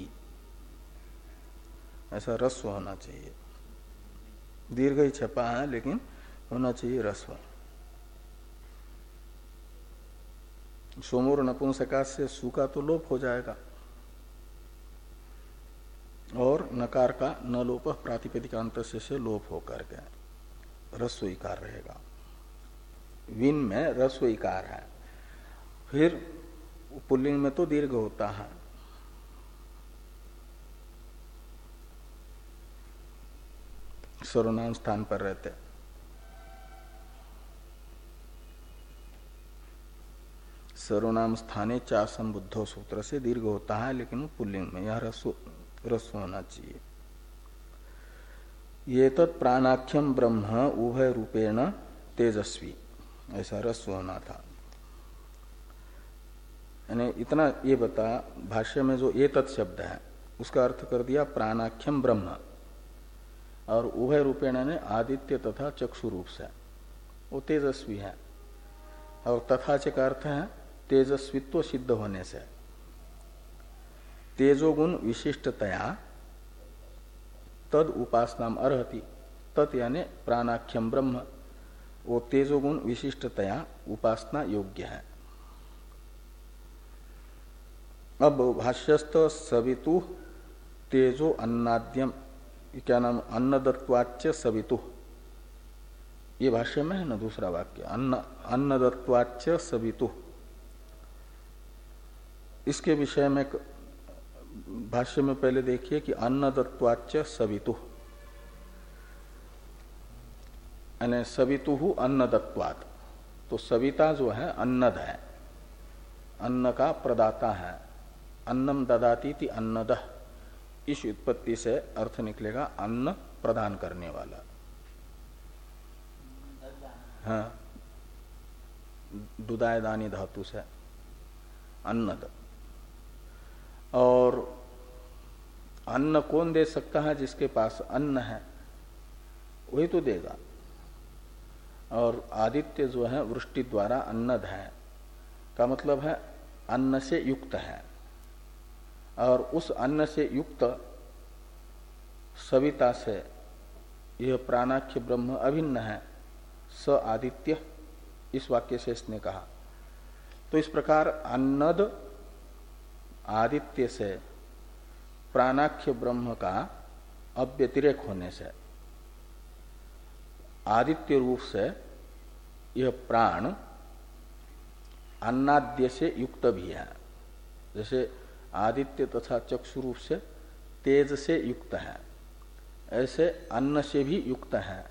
A: ऐसा रस्व होना चाहिए। दीर्घ ही छपा है लेकिन होना चाहिए रस्व। सोमोर नपुंसका से सु का तो लोप हो जाएगा और नकार का न लोप प्रातिपदिकांत से, से लोप होकर के रस्व इकार रहेगा। विन में रस्व इकार है, फिर पुल्लिंग में तो दीर्घ होता है। सर्वनाम स्थान पर रहते। सर्वनाम स्थाने चा संबुद्धो सूत्र से दीर्घ होता है, लेकिन वो पुल्लिंग में, यह रस्व रस्व होना चाहिए। ये तत् प्राणाख्यम ब्रह्म उभय रूपेण तेजस्वी, ऐसा रस्व होना था। यानी इतना ये बता, भाष्य में जो ये तत् शब्द है उसका अर्थ कर दिया प्राणाख्यम ब्रह्म, और उभय रूपेण ने आदित्य तथा चक्षु रूप से, वो तेजस्वी है। और तथा च का अर्थ है तेजस्वित्व सिद्ध होने से। तेजोगुण विशिष्टतया तद उपासनाम अर्हति, तत् यानी प्राणाख्यम ब्रह्म, वो तेजोगुण विशिष्टतया उपासना योग्य है। अब भाष्यस्थ सवितु तेजो अन्नाद्यम, क्या नाम, अन्नदत्वाच्य सवितु, ये भाष्य में है ना दूसरा वाक्य, अन्न अन्नदत्वाच्य सवितु। इसके विषय में भाष्य में पहले देखिए कि अन्नदत्वाच्य सवितु, यानी सवितु अन्नदत्वात्, तो सविता जो है अन्नद है, अन्न का प्रदाता है। अन्नम ददाती थी अन्नदः, इस उत्पत्ति से अर्थ निकलेगा अन्न प्रदान करने वाला। हाँ, दुदाय दानी धातु से अन्नद। और अन्न कौन दे सकता है? जिसके पास अन्न है वही तो देगा। और आदित्य जो है वृष्टि द्वारा अन्नद है, का मतलब है अन्न से युक्त है, और उस अन्न से युक्त सविता से यह प्राणाख्य ब्रह्म अभिन्न है, स आदित्य, इस वाक्य से इसने कहा। तो इस प्रकार अन्नद आदित्य से प्राणाख्य ब्रह्म का अव्यतिरेक होने से आदित्य रूप से यह प्राण अन्नाद्य से युक्त भी है। जैसे आदित्य तथा चक्षु रूप से तेज से युक्त है, ऐसे अन्न से भी युक्त है,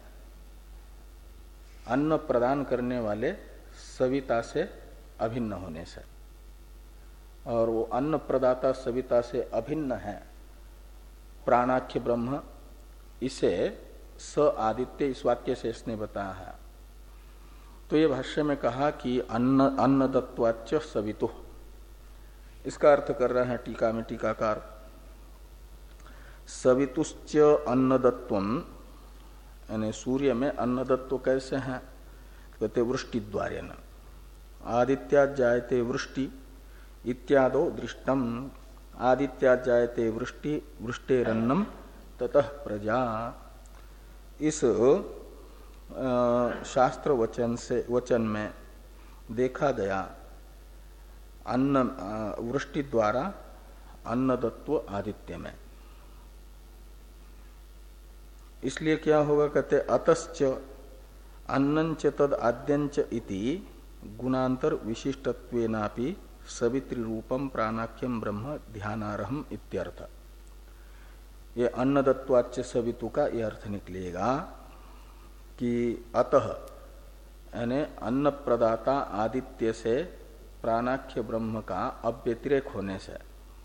A: अन्न प्रदान करने वाले सविता से अभिन्न होने से। और वो अन्न प्रदाता सविता से अभिन्न है प्राणाख्य ब्रह्म, इसे स आदित्य, इस वाक्य से इसने बताया है। तो ये भाष्य में कहा कि अन्न अन्नदत्वाच्य सवितु, इसका अर्थ कर रहे हैं टीका में टीकाकार, सवितुश्च अन्नदत्वम, यानी सूर्य में अन्नदत्व कैसे हैं? कहते वृष्टि द्वारे न, आदित्यात् जायते वृष्टि इत्यादो दृष्टम, आदित्यात् जायते वृष्टि वृष्टेरन्नम ततः प्रजा। इस शास्त्र वचन से वचन में देखा गया अन्न वृष्टि द्वारा अन्नदत्व आदित्य में। इसलिए क्या होगा? कहते अतश्च अन्नंच तद आद्यंच इति गुणांतर विशिष्टत्वेनापि सवित्री रूपम प्राणाख्यम ब्रह्म ध्यानारहम इत्यर्थ। ये अन्नदत्वाच्य सवितु का यह अर्थ निकलेगा कि अतः यानी अन्न प्रदाता आदित्य से प्राणाख्य ब्रह्म का अव्यतिरेक होने से,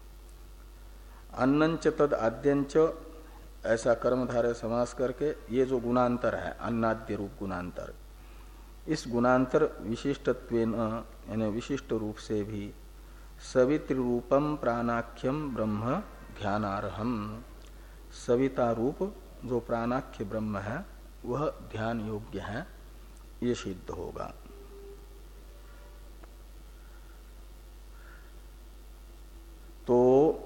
A: अन्नंच तद आद्यंच ऐसा कर्मधारय समास करके ये जो गुणांतर है अन्नाद्य रूप गुणांतर, इस गुणांतर विशिष्टत्वेन यानी विशिष्ट रूप से भी सवित्र रूपम प्राणाख्यम ब्रह्म ध्यानारहम, सविता रूप जो प्राणाख्य ब्रह्म है वह ध्यान योग्य है, ये सिद्ध होगा। तो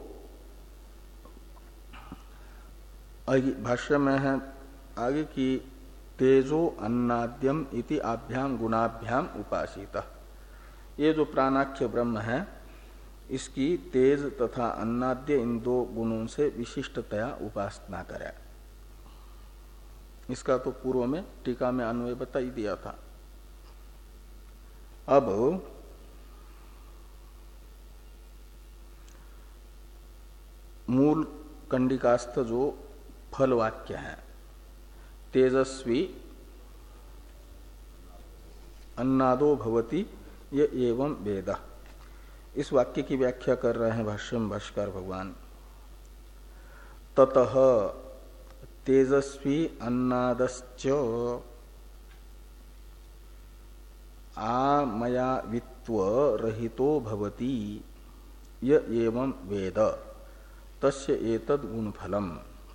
A: भाष्य में है आगे की तेजो अन्नाद्यम इति आभ्याम गुणाभ्याम उपासित, ये जो प्राणाख्य ब्रह्म है इसकी तेज तथा अन्नाद्य इन दो गुणों से विशिष्टतया उपासना करे। इसका तो पूर्व में टीका में अन्वय बता ही दिया था। अब मूल कंडिकास्थ जो फल वाक्य है, तेजस्वी अन्नादो भवति ये एवं वेद, इस वाक्य की व्याख्या कर रहे हैं भाष्य में भाष्यकार भगवान। ततः तेजस्वी अन्नादश्च आमयावित्व रहितो भवति य एवं वेद तस्य एतद् गुणफलम्।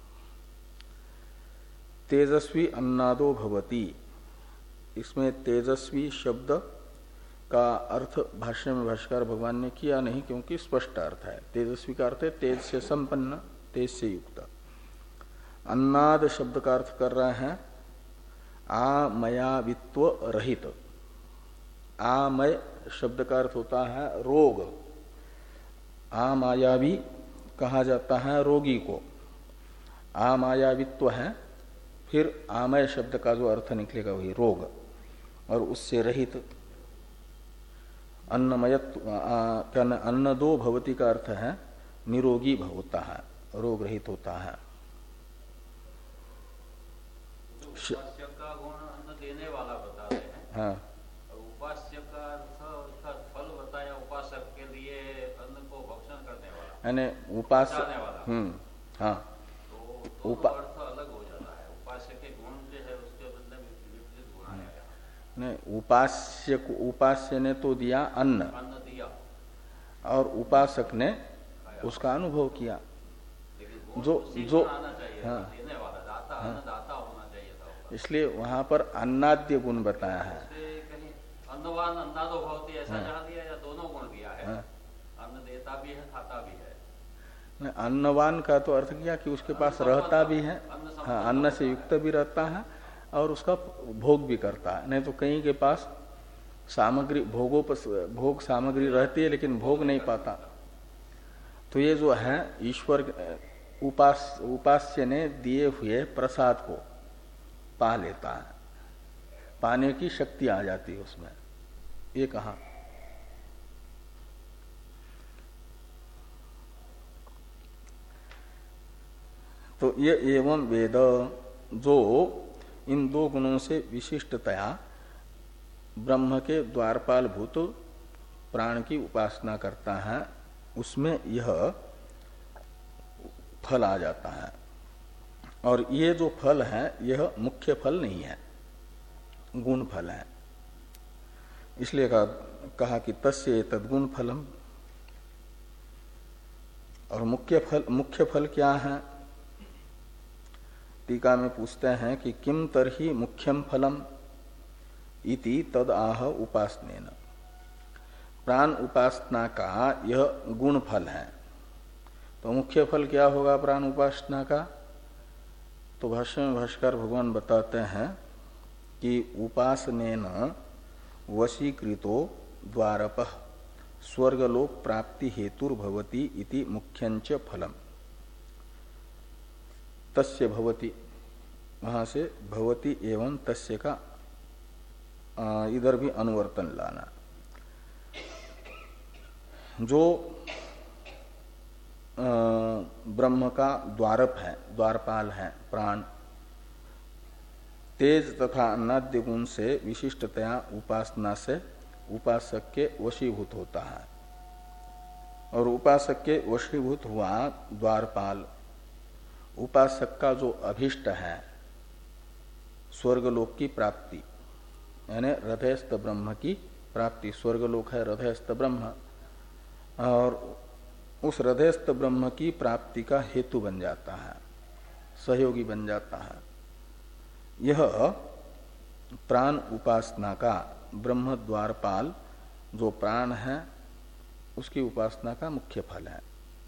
A: तेजस्वी अन्नादो भवति, इसमें तेजस्वी शब्द का अर्थ भाष्य में भाष्यकार भगवान ने किया नहीं, क्योंकि स्पष्ट अर्थ है। तेजस्वी का अर्थ है तेज से संपन्न, तेज से युक्त। अन्नाद शब्द का अर्थ कर रहे हैं आमयावित्व रहित। आमय शब्द का अर्थ होता है रोग। आमायावी कहा जाता है रोगी को। आमायावित्व है, फिर आमय शब्द का जो अर्थ निकलेगा वही रोग, और उससे रहित। अन्नमयत्व क्या न अन्न दो भवती का अर्थ है निरोगी होता है, रोग रहित होता है।
B: उपास्य का गुण अन्न देने वाला बता रहे हैं।
A: हाँ,
B: उपास्य का अर्थ उसका फल बताया, उपासक के लिए अन्न को भक्षण करने वाला,
A: यानी उपास
B: वाला।
A: हम्म हाँ,
B: तो, तो उपा... अर्थ अलग हो जाता है। उपास्य के गुण जो है उसके बदले में विपरीत गुण आया।
A: नहीं, उपास्य को उपास्य ने तो दिया अन्न,
B: अन्न दिया,
A: और उपासक ने उसका अनुभव किया। जो जो हाँ,
B: देने वाला दाता, हाँ, अन्नदाता होना चाहिए था।
A: इसलिए वहां पर अन्नाद्य गुण बताया है।
B: कहीं अन्नवान अन्नादो भवति ऐसा हाँ, जहाँ दिया या दोनों गुण दिया है। हाँ, अन्न देता भी है, खाता भी है।
A: अन्नवान का तो अर्थ किया कि उसके पास रहता भी है, हाँ, अन्न से युक्त भी रहता है और उसका भोग भी करता है। नहीं तो कहीं के पास सामग्री भोगों पर भोग सामग्री रहती है लेकिन भोग नहीं पाता। तो ये जो है ईश्वर उपास उपास्य ने दिए हुए प्रसाद को पा लेता है, पाने की शक्ति आ जाती है उसमें। ये कहा तो ये एवं वेद जो इन दो गुणों से विशिष्टतया ब्रह्म के द्वारपाल भूत प्राण की उपासना करता है, उसमें यह फल आ जाता है। और ये जो फल है यह मुख्य फल नहीं है, गुण फल है। इसलिए कहा, कहा कि तस्य तद्गुण फलम। और मुख्य फल मुख्य फल क्या है? टीका में पूछते हैं कि किम तरहि मुख्यम फलम इति तद आह उपासनेन। प्राण उपासना का यह गुण फल है, तो मुख्य फल क्या होगा प्राण उपासना का? तो भाष्य में भाष्यकार भगवान बताते हैं कि उपासनेन वशीकृतो द्वारपः स्वर्गलोक प्राप्ति हेतुर्भवति इति मुख्यंच फलम। तस्य भवति, वहां से भवति एवं तस्य का इधर भी अनुवर्तन लाना। जो ब्रह्म का द्वारप है, द्वारपाल है प्राण, तेज तथा अन्नाद्य गुण से विशिष्टतया उपासना से उपासक के वशीभूत होता है। और उपासक के वशीभूत हुआ द्वारपाल, उपासक का जो अभिष्ट है स्वर्गलोक की प्राप्ति, यानी हृदयस्थ ब्रह्म की प्राप्ति। स्वर्गलोक है हृदयस्थ ब्रह्म, और उस हृदयस्थ ब्रह्म की प्राप्ति का हेतु बन जाता है, सहयोगी बन जाता है। यह प्राण उपासना का ब्रह्म द्वारपाल जो प्राण है उसकी उपासना का मुख्य फल है।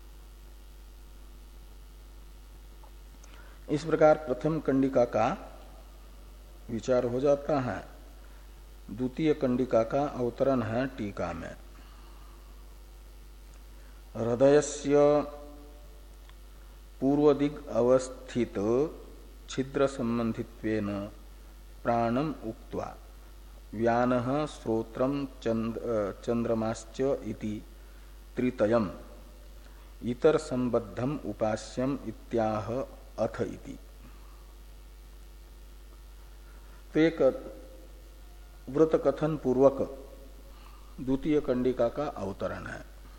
A: इस प्रकार प्रथम कंडिका का विचार हो जाता है। द्वितीय कंडिका का अवतरण है टीका में। हृदयस्य पूर्वदिग अवस्थित छिद्र संबंधित्वेन प्राणम उक्त्वा व्यानः श्रोत्रम चंद्रमाश्च इति त्रितयम् इतर संबद्धम उपास्यम इत्याह अथ इति। तो एक व्रत कथन पूर्वक द्वितीय कंडिका का अवतरण है।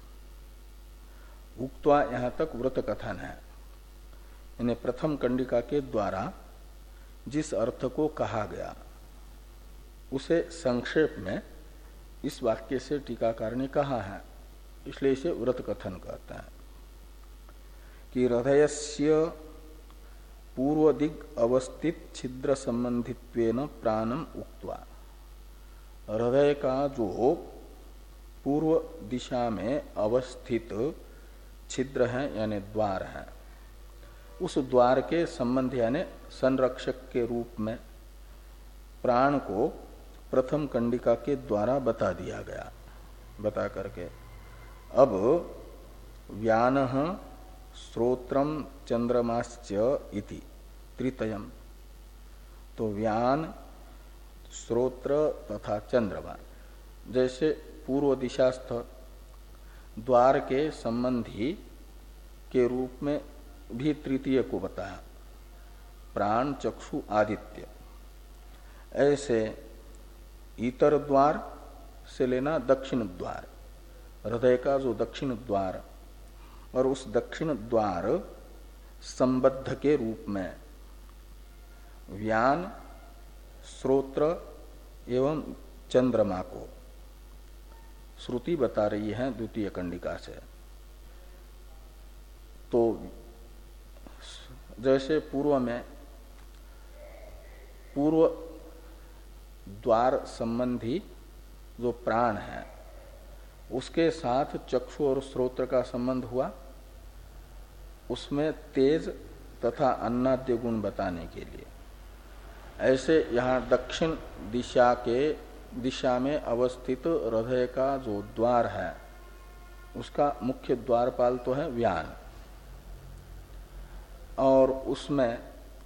A: उक्त्वा यहाँ तक व्रत कथन है। यानी प्रथम कंडिका के द्वारा जिस अर्थ को कहा गया उसे संक्षेप में इस वाक्य से टीकाकार ने कहा है, इसलिए इसे व्रत कथन कहते हैं कि हृदयस्य पूर्व दिग अवस्थित छिद्र संबंधित्वेन प्राणम उक्त्वा। हृदय का जो पूर्व दिशा में अवस्थित छिद्र है यानी द्वार है, उस द्वार के संबंध यानी संरक्षक के रूप में प्राण को प्रथम कंडिका के द्वारा बता दिया गया। बता करके अब व्यानः श्रोत्रम चंद्रमाश्च इति त्रितयम, तो व्यान श्रोत्र तथा चंद्रमा जैसे पूर्व दिशास्थ द्वार के संबंधी के रूप में भी तृतीय को बताया, प्राण चक्षु आदित्य। ऐसे इतर द्वार से लेना दक्षिण द्वार, हृदय का जो दक्षिण द्वार, और उस दक्षिण द्वार संबद्ध के रूप में व्यान श्रोत्र एवं चंद्रमा को श्रुति बता रही है द्वितीय कंडिका से। तो जैसे पूर्व में पूर्व द्वार संबंधी जो प्राण है उसके साथ चक्षु और श्रोत्र का संबंध हुआ, उसमें तेज तथा अन्नाद्य गुण बताने के लिए, ऐसे यहाँ दक्षिण दिशा के दिशा में अवस्थित हृदय का जो द्वार है उसका मुख्य द्वारपाल तो है व्यान, और उसमें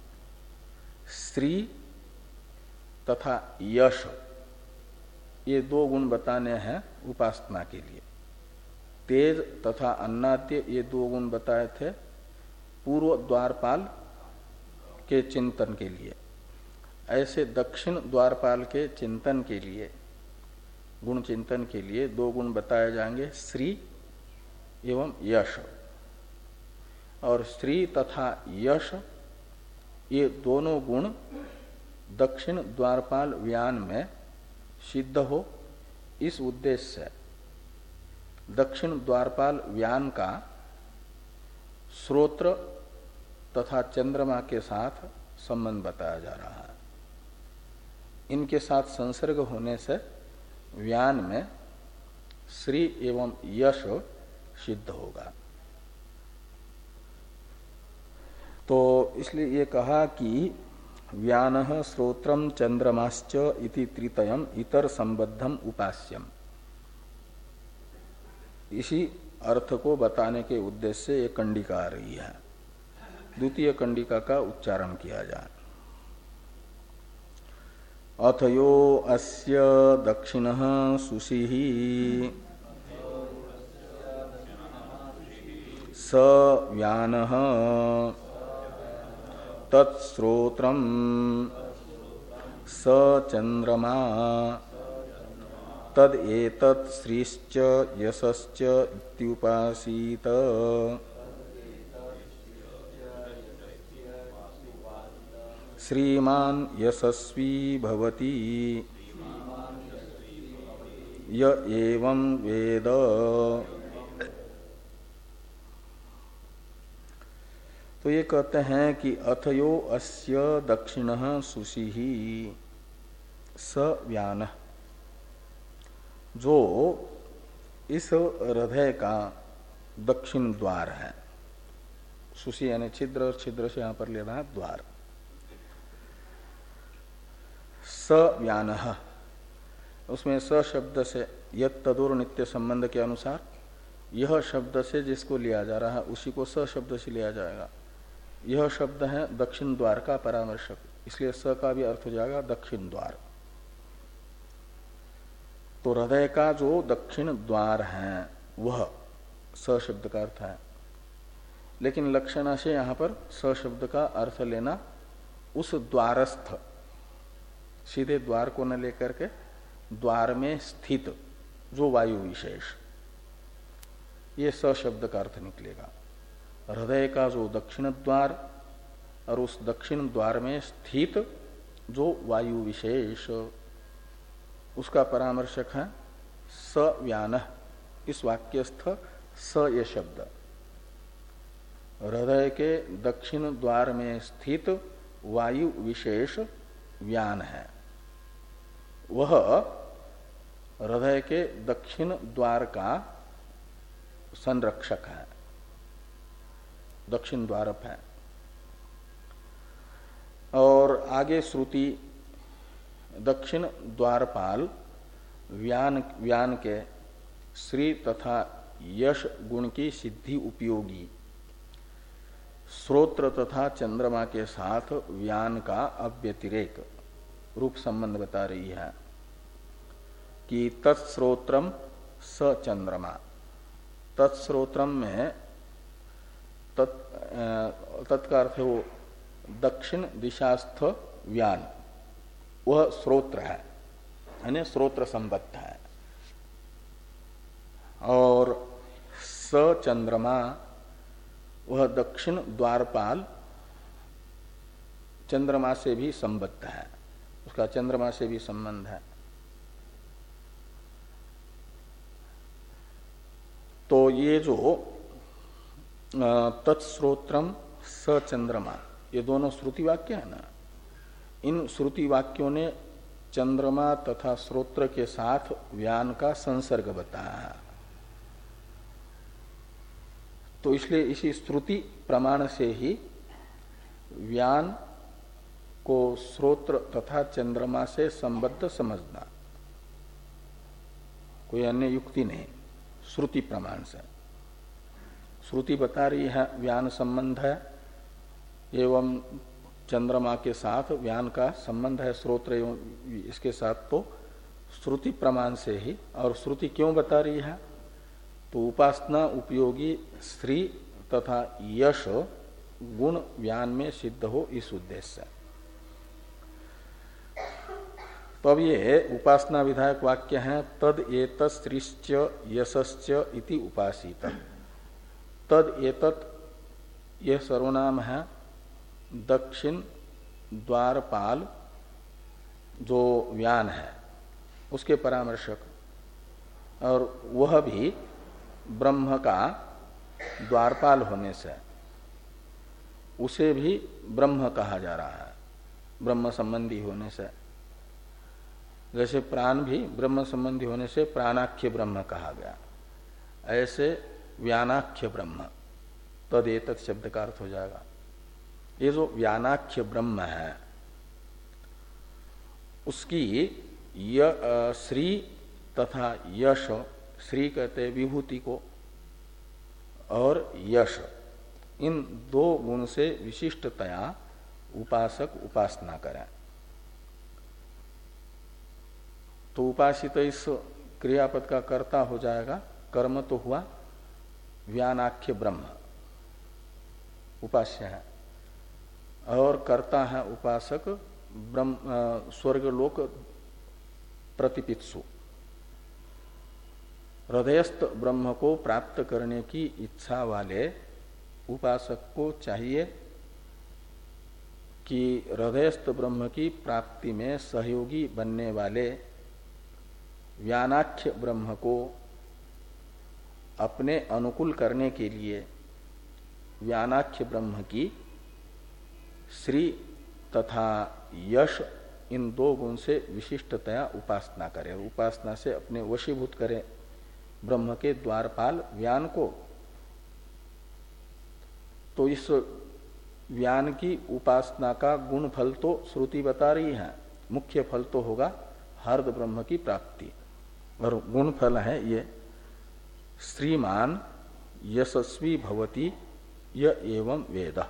A: श्री तथा यश ये दो गुण बताने हैं उपासना के लिए। तेज तथा अन्नाद्य ये दो गुण बताए थे पूर्व द्वारपाल के चिंतन के लिए। ऐसे दक्षिण द्वारपाल के चिंतन के लिए, गुण चिंतन के लिए दो गुण बताए जाएंगे, श्री एवं यश। और श्री तथा यश ये दोनों गुण दक्षिण द्वारपाल व्यान में सिद्ध हो, इस उद्देश्य से दक्षिण द्वारपाल व्यान का श्रोत्र तथा चंद्रमा के साथ संबंध बताया जा रहा है। इनके साथ संसर्ग होने से व्यान में श्री एवं यश सिद्ध होगा। तो इसलिए ये कहा कि व्यानः श्रोत्रम चंद्रमाश्च इति त्रितयम इतर संबद्धम उपास्यम, इसी अर्थ को बताने के उद्देश्य से एक कंडिका आ रही है। द्वितीय कंडिका का उच्चारण किया जाए। अथयो अस्य दक्षिणः सुषिः स व्यानः तत्श्रोत्रम स चंद्रमा तद एतत् श्रीश्च यशश्च इत्युपासीत। श्रीमान यशस्वी भवति य एवं वेद। तो ये कहते हैं कि अथयो अस्य दक्षिणः सुषिः स व्यानः, जो इस हृदय का दक्षिण द्वार है, सुषि यानी छिद्र, छिद्र से यहां पर लेना है द्वार। स व्यानः, उसमें स शब्द से यत् तदुर नित्य संबंध के अनुसार यह शब्द से जिसको लिया जा रहा है उसी को स शब्द से लिया जाएगा। यह शब्द है दक्षिण द्वार का परामर्शक, इसलिए स का भी अर्थ हो जाएगा दक्षिण द्वार। तो हृदय का जो दक्षिण द्वार है वह स शब्द का अर्थ है, लेकिन लक्षणा से यहां पर स शब्द का अर्थ लेना उस द्वारस्थ, सीधे द्वार को न लेकर के द्वार में स्थित जो वायु विशेष, ये स शब्द का अर्थ निकलेगा। हृदय का जो दक्षिण द्वार और उस दक्षिण द्वार में स्थित जो वायु विशेष, उसका परामर्शक है सव्यान। इस वाक्यस्थ स ये शब्द हृदय के दक्षिण द्वार में स्थित वायु विशेष व्यान है। वह हृदय के दक्षिण द्वार का संरक्षक है, दक्षिण द्वारप है। और आगे श्रुति दक्षिण द्वारपाल व्यान व्यान के श्री तथा यश गुण की सिद्धि उपयोगी श्रोत्र तथा चंद्रमा के साथ व्यान का अव्यतिरेक रूप संबंध बता रही है कि तत्स्रोत्रम स चंद्रमा। तत्स्रोत्रम में तत् तत्का अर्थ है वो दक्षिण दिशास्थ व्यान, वह स्रोत्र है, यानी स्रोत्र संबद्ध है। और स चंद्रमा वह दक्षिण द्वारपाल चंद्रमा से भी संबद्ध है, उसका चंद्रमा से भी संबंध है। तो ये जो तत्स्रोत्रम स चंद्रमा, ये दोनों श्रुति वाक्य है ना, इन श्रुति वाक्यों ने चंद्रमा तथा स्रोत्र के साथ व्यान का संसर्ग बताया है। तो इसलिए इसी श्रुति प्रमाण से ही व्यान को स्रोत्र तथा चंद्रमा से संबद्ध समझना, कोई अन्य युक्ति नहीं, श्रुति प्रमाण से। श्रुति बता रही है व्यान संबंध है, एवं चंद्रमा के साथ व्यान का संबंध है, स्रोत्र एवं इसके साथ, तो श्रुति प्रमाण से ही। और श्रुति क्यों बता रही है? तो उपासना उपयोगी श्री तथा यश गुण व्यान में सिद्ध हो, इस उद्देश्य से। तो अब ये उपासना विधायक वाक्य है, तद एतत् श्रीश्च यशश्च इति उपासित। तद एतत् यह सर्वनाम है दक्षिण द्वारपाल जो व्यान है उसके परामर्शक, और वह भी ब्रह्म का द्वारपाल होने से उसे भी ब्रह्म कहा जा रहा है, ब्रह्म संबंधी होने से। जैसे प्राण भी ब्रह्म संबंधी होने से प्राणाख्य ब्रह्म कहा गया, ऐसे व्यानाख्य ब्रह्म, तदेतत् शब्द का अर्थ हो जाएगा। ये जो व्यानाख्य ब्रह्म है उसकी य श्री तथा यश, श्री कहते विभूति को, और यश, इन दो गुण से विशिष्टतया उपासक उपासना करें। तो उपासित इस क्रियापद का कर्ता हो जाएगा, कर्म तो हुआ व्यानाख्य ब्रह्म उपास्य है, और कर्ता है उपासक ब्रह्म स्वर्गलोक प्रतिपित्सु। हृदयस्थ ब्रह्म को प्राप्त करने की इच्छा वाले उपासक को चाहिए कि हृदयस्थ ब्रह्म की प्राप्ति में सहयोगी बनने वाले व्यानाख्य ब्रह्म को अपने अनुकूल करने के लिए व्यानाख्य ब्रह्म की श्री तथा यश, इन दो गुण से विशिष्टतया उपासना करे, उपासना से अपने वशीभूत करे ब्रह्म के द्वारपाल व्यान को। तो इस व्यान की उपासना का गुण फल तो श्रुति बता रही है, मुख्य फल तो होगा हर्द ब्रह्म की प्राप्ति, और गुण फल है ये श्रीमान यशस्वी भवति य एवं वेद।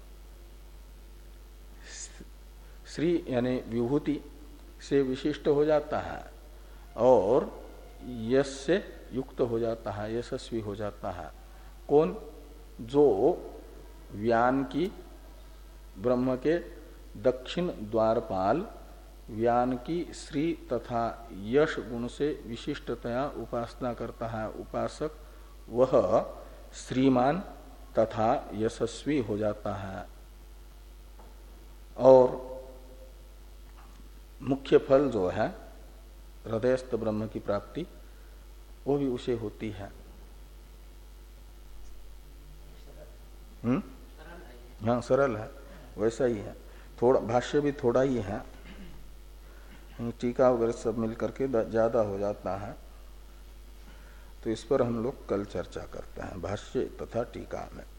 A: श्री यानी विभूति से विशिष्ट हो जाता है और यश से युक्त हो जाता है, यशस्वी हो जाता है। कौन? जो व्यान की ब्रह्म के दक्षिण द्वारपाल व्यान की श्री तथा यश गुण से विशिष्टतया उपासना करता है उपासक, वह श्रीमान तथा यशस्वी हो जाता है और मुख्य फल जो है हृदयस्थ ब्रह्म की प्राप्ति वो भी उसे होती है। हम्म हाँ सरल है, वैसा ही है। थोड़ा भाष्य भी थोड़ा ही है, टीका वगैरह सब मिल करके ज्यादा हो जाता है, तो इस पर हम लोग कल चर्चा करते हैं भाष्य तथा टीका में।